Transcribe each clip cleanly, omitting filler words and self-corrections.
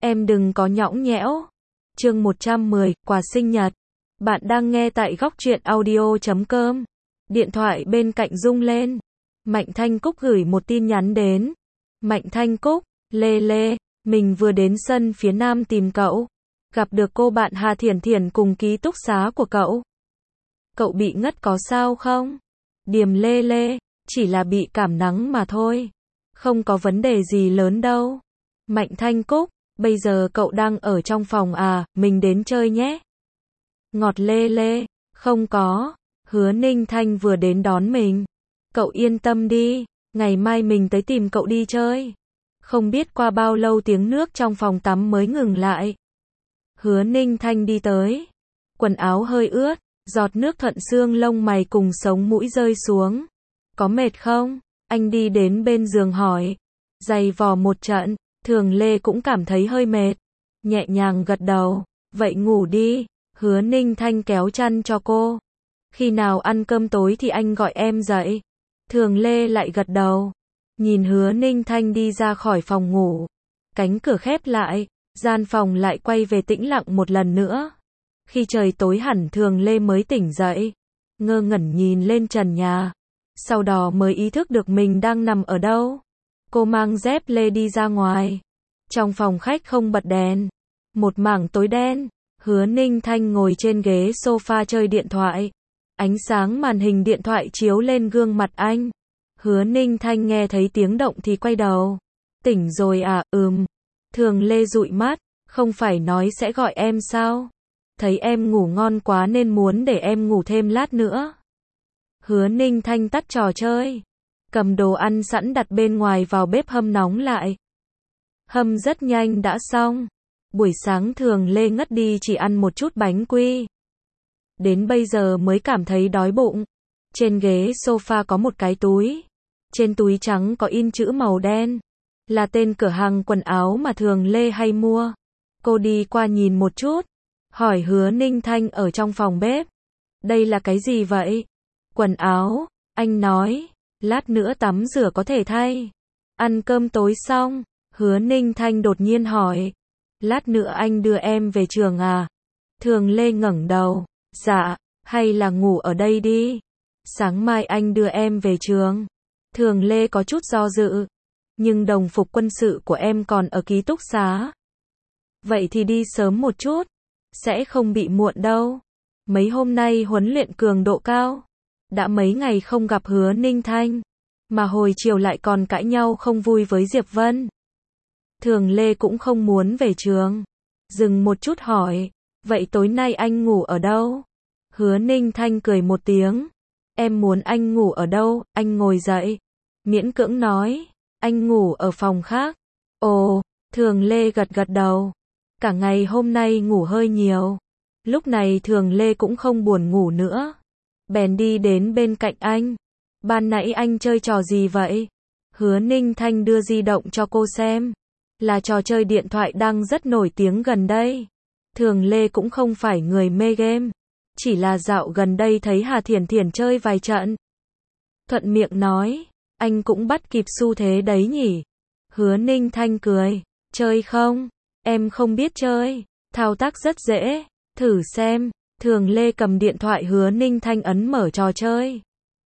Em đừng có nhõng nhẽo. Chương 110, quà sinh nhật. Bạn đang nghe tại góc truyện audio.com. Điện thoại bên cạnh rung lên. Mạnh Thanh Cúc gửi một tin nhắn đến. Mạnh Thanh Cúc, Lê Lê, mình vừa đến sân phía nam tìm cậu. Gặp được cô bạn Hà Thiển Thiển cùng ký túc xá của cậu. Cậu bị ngất có sao không? Điềm Lê Lê, chỉ là bị cảm nắng mà thôi. Không có vấn đề gì lớn đâu. Mạnh Thanh Cúc, bây giờ cậu đang ở trong phòng à, mình đến chơi nhé. Ngọt Lê Lê, không có, Hứa Ninh Thanh vừa đến đón mình. Cậu yên tâm đi, ngày mai mình tới tìm cậu đi chơi. Không biết qua bao lâu tiếng nước trong phòng tắm mới ngừng lại. Hứa Ninh Thanh đi tới. Quần áo hơi ướt, giọt nước thuận xương lông mày cùng sống mũi rơi xuống. Có mệt không? Anh đi đến bên giường hỏi. Giày vò một trận, Thường Lê cũng cảm thấy hơi mệt. Nhẹ nhàng gật đầu. Vậy ngủ đi. Hứa Ninh Thanh kéo chăn cho cô. Khi nào ăn cơm tối thì anh gọi em dậy. Thường Lê lại gật đầu. Nhìn Hứa Ninh Thanh đi ra khỏi phòng ngủ. Cánh cửa khép lại, gian phòng lại quay về tĩnh lặng một lần nữa. Khi trời tối hẳn Thường Lê mới tỉnh dậy. Ngơ ngẩn nhìn lên trần nhà. Sau đó mới ý thức được mình đang nằm ở đâu. Cô mang dép lê đi ra ngoài. Trong phòng khách không bật đèn. Một mảng tối đen. Hứa Ninh Thanh ngồi trên ghế sofa chơi điện thoại. Ánh sáng màn hình điện thoại chiếu lên gương mặt anh. Hứa Ninh Thanh nghe thấy tiếng động thì quay đầu. Tỉnh rồi à, Thường Lê dụi mắt, không phải nói sẽ gọi em sao? Thấy em ngủ ngon quá nên muốn để em ngủ thêm lát nữa. Hứa Ninh Thanh tắt trò chơi. Cầm đồ ăn sẵn đặt bên ngoài vào bếp hâm nóng lại. Hâm rất nhanh đã xong. Buổi sáng Thường Lê ngất đi chỉ ăn một chút bánh quy. Đến bây giờ mới cảm thấy đói bụng. Trên ghế sofa có một cái túi. Trên túi trắng có in chữ màu đen. Là tên cửa hàng quần áo mà Thường Lê hay mua. Cô đi qua nhìn một chút. Hỏi Hứa Ninh Thanh ở trong phòng bếp. Đây là cái gì vậy? Quần áo, anh nói. Lát nữa tắm rửa có thể thay. Ăn cơm tối xong, Hứa Ninh Thanh đột nhiên hỏi. Lát nữa anh đưa em về trường à? Thường Lê ngẩng đầu. Dạ, hay là ngủ ở đây đi. Sáng mai anh đưa em về trường. Thường Lê có chút do dự. Nhưng đồng phục quân sự của em còn ở ký túc xá. Vậy thì đi sớm một chút. Sẽ không bị muộn đâu. Mấy hôm nay huấn luyện cường độ cao. Đã mấy ngày không gặp Hứa Ninh Thanh. Mà hồi chiều lại còn cãi nhau không vui với Diệp Vân. Thường Lê cũng không muốn về trường. Dừng một chút hỏi. Vậy tối nay anh ngủ ở đâu? Hứa Ninh Thanh cười một tiếng. Em muốn anh ngủ ở đâu? Anh ngồi dậy. Miễn cưỡng nói. Anh ngủ ở phòng khác. Ồ, Thường Lê gật gật đầu. Cả ngày hôm nay ngủ hơi nhiều. Lúc này Thường Lê cũng không buồn ngủ nữa. Bèn đi đến bên cạnh anh. Ban nãy anh chơi trò gì vậy? Hứa Ninh Thanh đưa di động cho cô xem. Là trò chơi điện thoại đang rất nổi tiếng gần đây. Thường Lê cũng không phải người mê game. Chỉ là dạo gần đây thấy Hà Thiển Thiển chơi vài trận. Thuận miệng nói. Anh cũng bắt kịp xu thế đấy nhỉ? Hứa Ninh Thanh cười. Chơi không? Em không biết chơi. Thao tác rất dễ. Thử xem. Thường Lê cầm điện thoại Hứa Ninh Thanh ấn mở trò chơi.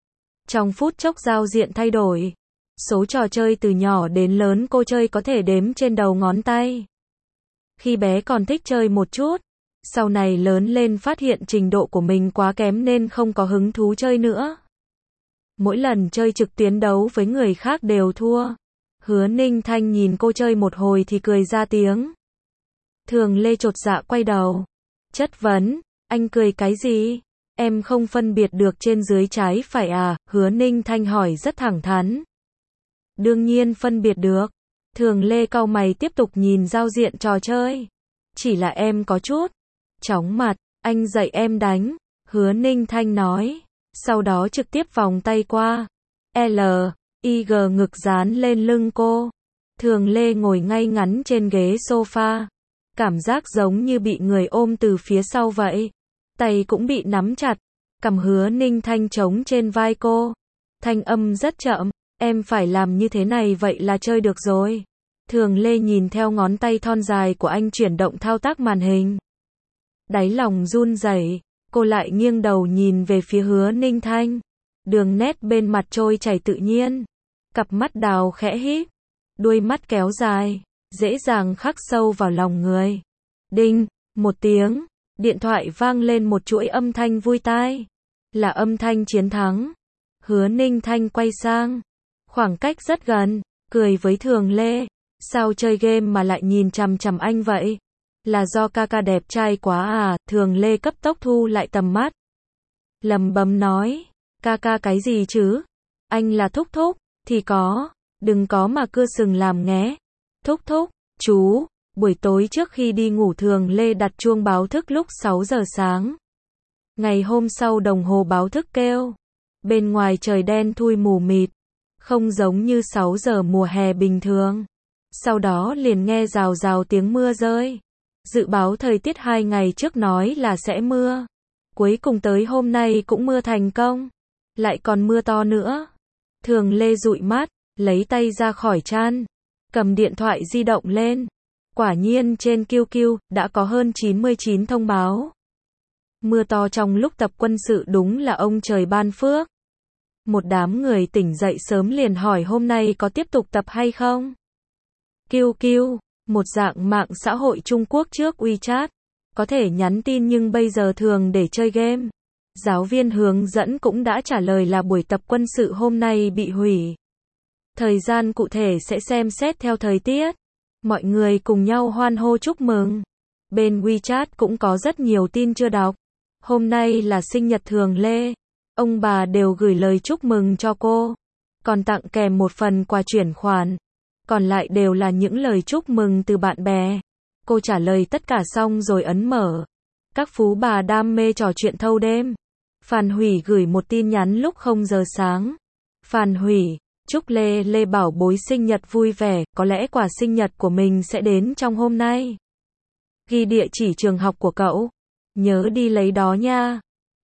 Trong phút chốc giao diện thay đổi. Số trò chơi từ nhỏ đến lớn cô chơi có thể đếm trên đầu ngón tay. Khi bé còn thích chơi một chút. Sau này lớn lên phát hiện trình độ của mình quá kém nên không có hứng thú chơi nữa. Mỗi lần chơi trực tuyến đấu với người khác đều thua. Hứa Ninh Thanh nhìn cô chơi một hồi thì cười ra tiếng. Thường Lê chột dạ quay đầu. Chất vấn, anh cười cái gì? Em không phân biệt được trên dưới trái phải à? Hứa Ninh Thanh hỏi rất thẳng thắn. Đương nhiên phân biệt được. Thường Lê cau mày tiếp tục nhìn giao diện trò chơi. Chỉ là em có chút chóng mặt, anh dạy em đánh. Hứa Ninh Thanh nói. Sau đó trực tiếp vòng tay qua. L.I.G ngực dán lên lưng cô. Thường Lê ngồi ngay ngắn trên ghế sofa. Cảm giác giống như bị người ôm từ phía sau vậy. Tay cũng bị nắm chặt. Cầm Hứa Ninh Thanh trống trên vai cô. Thanh âm rất chậm. Em phải làm như thế này vậy là chơi được rồi. Thường Lê nhìn theo ngón tay thon dài của anh chuyển động thao tác màn hình. Đáy lòng run rẩy, cô lại nghiêng đầu nhìn về phía Hứa Ninh Thanh. Đường nét bên mặt trôi chảy tự nhiên. Cặp mắt đào khẽ híp, đuôi mắt kéo dài, dễ dàng khắc sâu vào lòng người. Đinh, một tiếng, điện thoại vang lên một chuỗi âm thanh vui tai. Là âm thanh chiến thắng. Hứa Ninh Thanh quay sang, khoảng cách rất gần, cười với Thường Lê. Sao chơi game mà lại nhìn chằm chằm anh vậy? Là do ca ca đẹp trai quá à? Thường Lê cấp tốc thu lại tầm mắt, lẩm bẩm nói, ca ca cái gì chứ? Anh là thúc thúc, thì có, đừng có mà cưa sừng làm nghé. Thúc thúc, chú, buổi tối trước khi đi ngủ Thường Lê đặt chuông báo thức lúc 6 giờ sáng. Ngày hôm sau đồng hồ báo thức kêu. Bên ngoài trời đen thui mù mịt, không giống như 6 giờ mùa hè bình thường. Sau đó liền nghe rào rào tiếng mưa rơi. Dự báo thời tiết 2 ngày trước nói là sẽ mưa. Cuối cùng tới hôm nay cũng mưa thành công. Lại còn mưa to nữa. Thường Lê dụi mắt, lấy tay ra khỏi chăn, cầm điện thoại di động lên. Quả nhiên trên QQ đã có hơn 99 thông báo. Mưa to trong lúc tập quân sự đúng là ông trời ban phước. Một đám người tỉnh dậy sớm liền hỏi hôm nay có tiếp tục tập hay không. QQ, một dạng mạng xã hội Trung Quốc trước WeChat, có thể nhắn tin nhưng bây giờ thường để chơi game. Giáo viên hướng dẫn cũng đã trả lời là buổi tập quân sự hôm nay bị hủy. Thời gian cụ thể sẽ xem xét theo thời tiết. Mọi người cùng nhau hoan hô chúc mừng. Bên WeChat cũng có rất nhiều tin chưa đọc. Hôm nay là sinh nhật Thường Lê. Ông bà đều gửi lời chúc mừng cho cô. Còn tặng kèm một phần quà chuyển khoản. Còn lại đều là những lời chúc mừng từ bạn bè. Cô trả lời tất cả xong rồi ấn mở. Các phú bà đam mê trò chuyện thâu đêm. Phan Hủy gửi một tin nhắn lúc 0 giờ sáng. Phan Hủy, chúc Lê bảo bối sinh nhật vui vẻ, có lẽ quà sinh nhật của mình sẽ đến trong hôm nay. Ghi địa chỉ trường học của cậu. Nhớ đi lấy đó nha.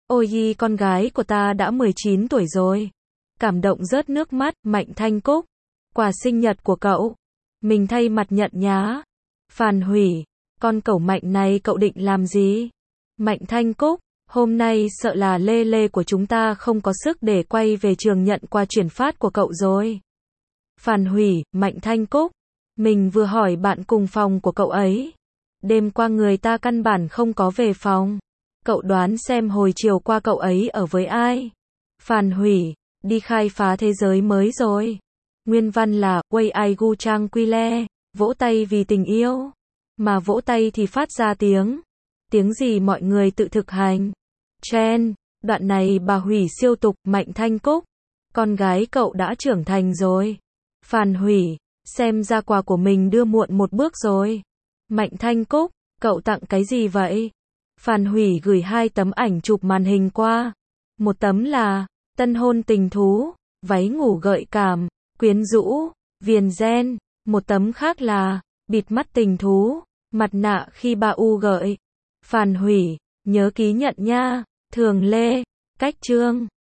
Ôi con gái của ta đã 19 tuổi rồi. Cảm động rớt nước mắt. Mạnh Thanh Cúc, quà sinh nhật của cậu. Mình thay mặt nhận nhá. Phan Hủy, con cẩu Mạnh này cậu định làm gì? Mạnh Thanh Cúc, hôm nay sợ là Lê của chúng ta không có sức để quay về trường nhận quà chuyển phát của cậu rồi. Phan Hủy, Mạnh Thanh Cúc, mình vừa hỏi bạn cùng phòng của cậu ấy. Đêm qua người ta căn bản không có về phòng. Cậu đoán xem hồi chiều qua cậu ấy ở với ai? Phan Hủy, đi khai phá thế giới mới rồi. Nguyên văn là, Wei ai gu trang quy le, vỗ tay vì tình yêu. Mà vỗ tay thì phát ra tiếng. Tiếng gì mọi người tự thực hành. Chen, đoạn này bà Hủy siêu tục. Mạnh Thanh Cúc, con gái cậu đã trưởng thành rồi. Phan Hủy, xem ra quà của mình đưa muộn một bước rồi. Mạnh Thanh Cúc, cậu tặng cái gì vậy? Phan Hủy gửi 2 tấm ảnh chụp màn hình qua. Một tấm là tân hôn tình thú, váy ngủ gợi cảm, quyến rũ, viền ren. Một tấm khác là bịt mắt tình thú, mặt nạ khi ba u gợi. Phan Hủy, nhớ ký nhận nha. Thường Lê, cách chương.